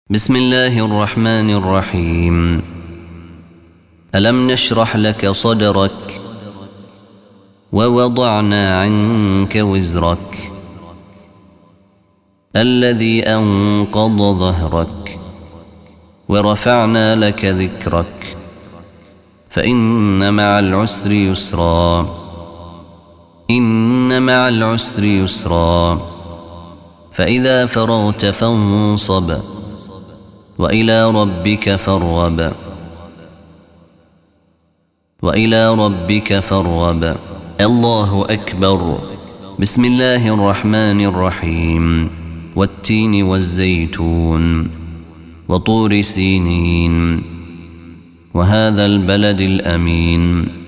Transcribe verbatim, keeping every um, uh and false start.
بسم الله الرحمن الرحيم. ألم نشرح لك صدرك ووضعنا عنك وزرك الذي أنقض ظهرك ورفعنا لك ذكرك فإن مع العسر يسرا إن مع العسر يسرا فإذا فرغت فانصب وإلى ربك فارغب وإلى ربك فارغب. الله أكبر. بسم الله الرحمن الرحيم. والتين والزيتون وطور سينين وهذا البلد الأمين.